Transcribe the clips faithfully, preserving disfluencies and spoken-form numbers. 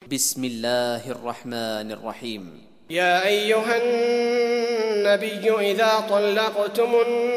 بسم الله الرحمن الرحيم. يا أيها النبي إذا طلقتم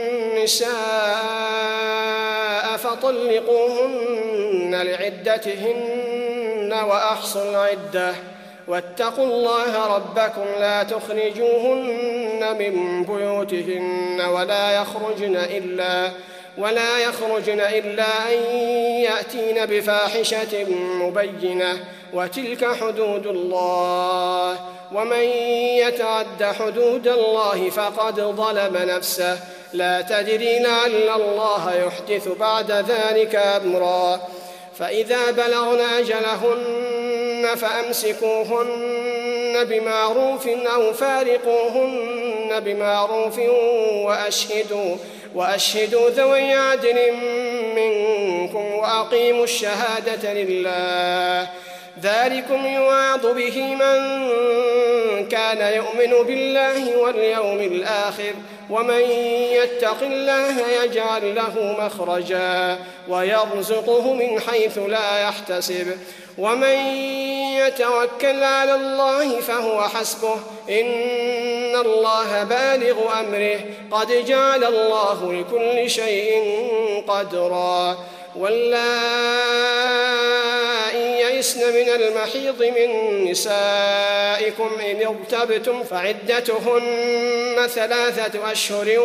النساء فطلقوهن لعدتهن وأحصوا العدة واتقوا الله ربكم لا تخرجوهن من بيوتهن ولا يخرجن إلا ولا يخرجن إلا أن يأتين بفاحشة مبينة وتلك حدود الله ومن يتعد حدود الله فقد ظلم نفسه لا تدري لعل الله يحدث بعد ذلك أمرا فإذا بلغن أجلهن فأمسكوهن بمعروف أو فارقوهن بمعروف وأشهدوا وأشهدوا ذوي عدل منكم وأقيموا الشهادة لله ذلكم يوعظ به من كان يؤمن بالله واليوم الآخر ومن يتق الله يجعل له مخرجا ويرزقه من حيث لا يحتسب ومن يتوكل على الله فهو حسبه إن الله بالغ أمره قد جعل الله لكل شيء قدرا واللائي يئسن من المحيض من نسائكم إن ارتبتم فعدتهن ثلاثة أشهر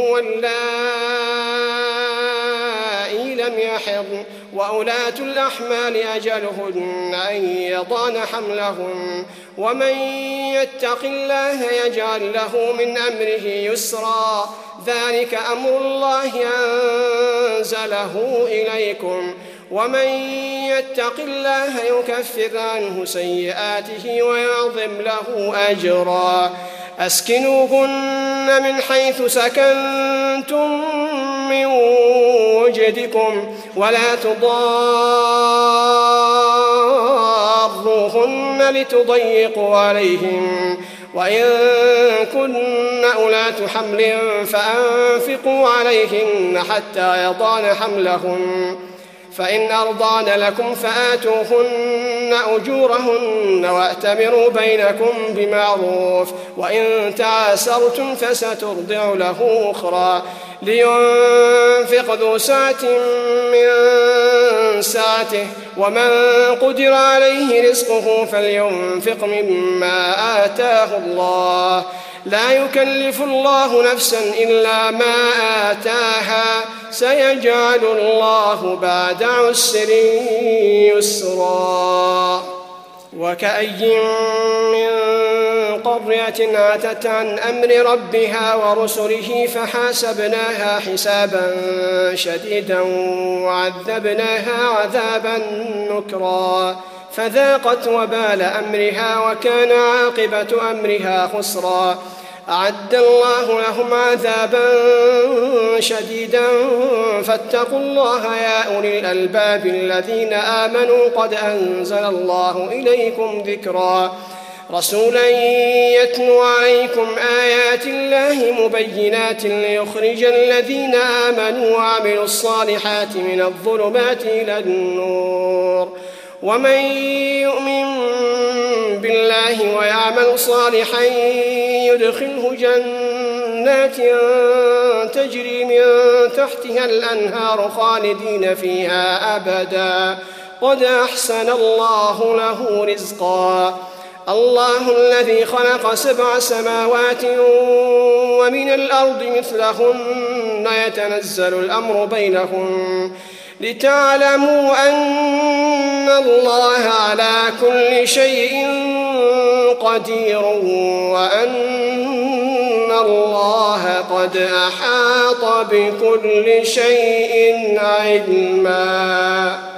واللائي لم يحضن وأولاة الأحمال أجلهن أن يضعن حملهن ومن يتق الله يجعل له من أمره يسرا ذلك أمر الله أنزله إليكم ومن يتق الله يكفر عنه سيئاته ويعظم له أجرا أسكنوهن من حيث سكنتم من وجدكم ولا تضاروهن لتضيقوا عليهم وإن كن أولاة حمل فأنفقوا عليهن حتى يضعن حملهن فإن أرضعن لكم فآتوهن أجورهن وأتمروا بينكم بمعروف وإن تعاسرتم فسترضع له أخرى لينفق ذو سعة من سعته ومن قدر عليه رزقه فلينفق مما آتاه الله لا يكلف الله نفسا إلا ما آتاها سيجعل الله بعد عسر يسرا وكأي من قرية عتت عن أمر ربها ورسله فحاسبناها حسابا شديدا وعذبناها عذابا نكرا فذاقت وبال أمرها وكان عاقبة أمرها خسرا أعد الله لهم عذابا شديدا فاتقوا الله يا أولي الألباب الذين آمنوا قد أنزل الله إليكم ذكرا رسولا يتلو عليكم آيات الله مبينات ليخرج الذين آمنوا وعملوا الصالحات من الظلمات إلى النور ومن يؤمن بالله ويعمل صالحا يدخله جنات تجري من تحتها الأنهار خالدين فيها أبدا قد أحسن الله له رزقا الله الذي خلق سبع سماوات ومن الأرض مثلهن يتنزل الأمر بينهن لتعلموا أن الله على كل شيء قدير وأن الله قد أحاط بكل شيء علما.